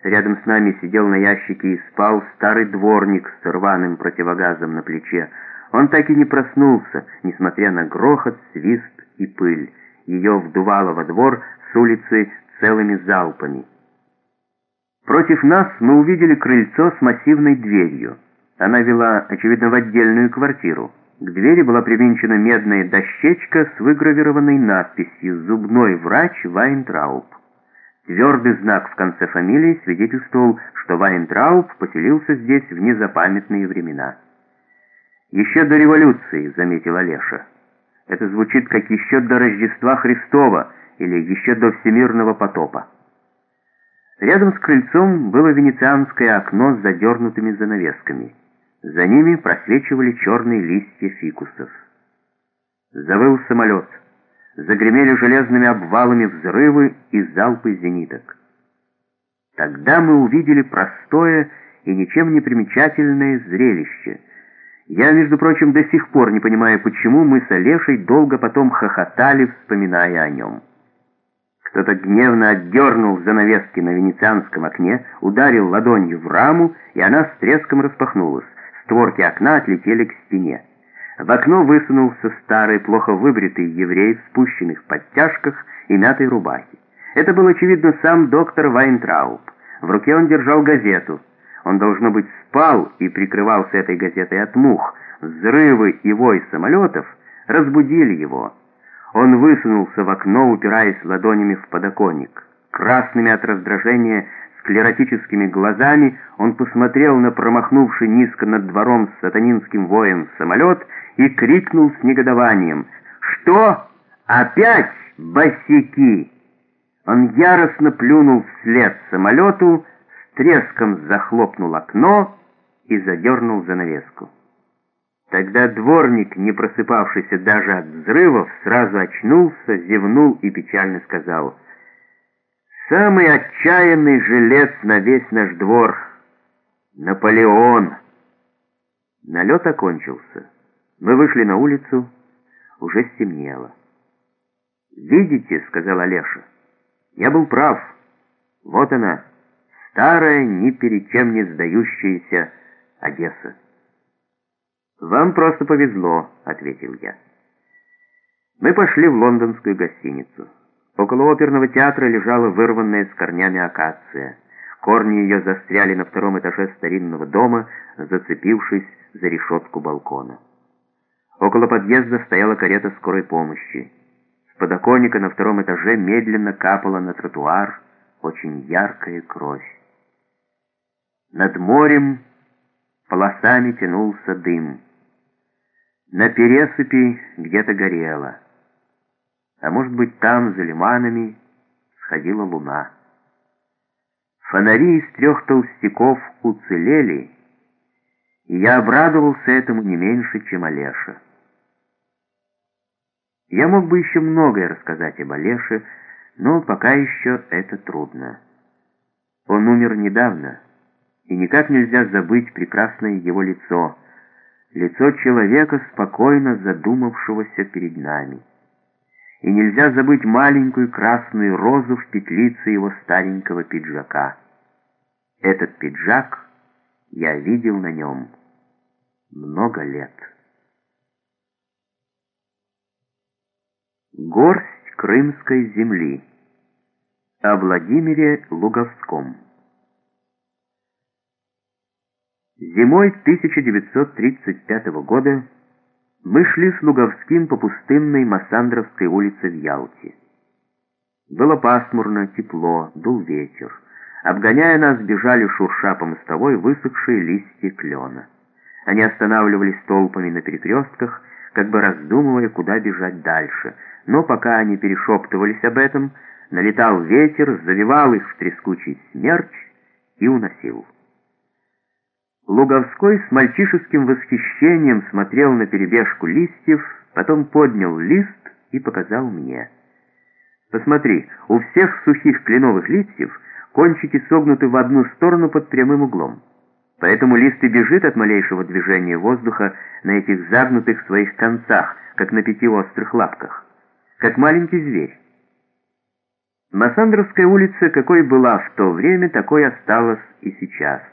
Рядом с нами сидел на ящике и спал старый дворник с рваным противогазом на плече. Он так и не проснулся, несмотря на грохот, свист и пыль. Ее вдувало во двор с улицы целыми залпами. Против нас мы увидели крыльцо с массивной дверью. Она вела, очевидно, в отдельную квартиру. К двери была привинчена медная дощечка с выгравированной надписью «Зубной врач Вайнтрауб». Твердый знак в конце фамилии свидетельствовал, что Вайнтрауб поселился здесь в незапамятные времена. «Еще до революции», — заметил Олеша. «Это звучит как еще до Рождества Христова или еще до Всемирного потопа». Рядом с крыльцом было венецианское окно с задернутыми занавесками. За ними просвечивали черные листья фикусов. Завыл самолет. Загремели железными обвалами взрывы и залпы зениток. Тогда мы увидели простое и ничем не примечательное зрелище. Я, между прочим, до сих пор не понимаю, почему мы с Олешей долго потом хохотали, вспоминая о нем. Кто-то гневно отдернул занавески на венецианском окне, ударил ладонью в раму, и она с треском распахнулась. Створки окна отлетели к стене. В окно высунулся старый, плохо выбритый еврей в спущенных подтяжках и мятой рубахе. Это был, очевидно, сам доктор Вайнтрауб. В руке он держал газету. Он, должно быть, спал и прикрывался этой газетой от мух. Взрывы и вой самолетов разбудили его. Он высунулся в окно, упираясь ладонями в подоконник. Красными от раздражения склеротическими глазами он посмотрел на промахнувший низко над двором с сатанинским воем самолет и крикнул с негодованием: «Что? Опять босяки?» Он яростно плюнул вслед самолету, с треском захлопнул окно и задернул занавеску. Тогда дворник, не просыпавшийся даже от взрывов, сразу очнулся, зевнул и печально сказал: «Самый отчаянный жилец на весь наш двор — Наполеон». Налет окончился. Мы вышли на улицу, уже стемнело. «Видите, — сказал Олеша, — я был прав. Вот она, старая, ни перед чем не сдающаяся Одесса». «Вам просто повезло», — ответил я. Мы пошли в лондонскую гостиницу. Около оперного театра лежала вырванная с корнями акация. Корни ее застряли на втором этаже старинного дома, зацепившись за решетку балкона. Около подъезда стояла карета скорой помощи. С подоконника на втором этаже медленно капала на тротуар очень яркая кровь. Над морем полосами тянулся дым. На пересыпи где-то горело. А может быть, там, за лиманами, сходила луна. Фонари из 3 толстяков уцелели, и я обрадовался этому не меньше, чем Олеша. Я мог бы еще многое рассказать об Олеше, но пока еще это трудно. Он умер недавно, и никак нельзя забыть прекрасное его лицо, лицо человека, спокойно задумавшегося перед нами. И нельзя забыть маленькую красную розу в петлице его старенького пиджака. Этот пиджак я видел на нем много лет. Горсть крымской земли. О Владимире Луговском. Зимой 1935 года мы шли с Луговским по пустынной Массандровской улице в Ялте. Было пасмурно, тепло, дул ветер. Обгоняя нас, бежали, шурша по мостовой, высохшие листья клена. Они останавливались толпами на перекрестках, как бы раздумывая, куда бежать дальше. Но пока они перешептывались об этом, налетал ветер, завивал их в трескучий смерч и уносил. Луговской с мальчишеским восхищением смотрел на перебежку листьев, потом поднял лист и показал мне. «Посмотри, у всех сухих кленовых листьев кончики согнуты в одну сторону под прямым углом. Поэтому лист и бежит от малейшего движения воздуха на этих загнутых своих концах, как на 5 острых лапках, как маленький зверь. Массандровская улица, какой была в то время, такой осталась и сейчас.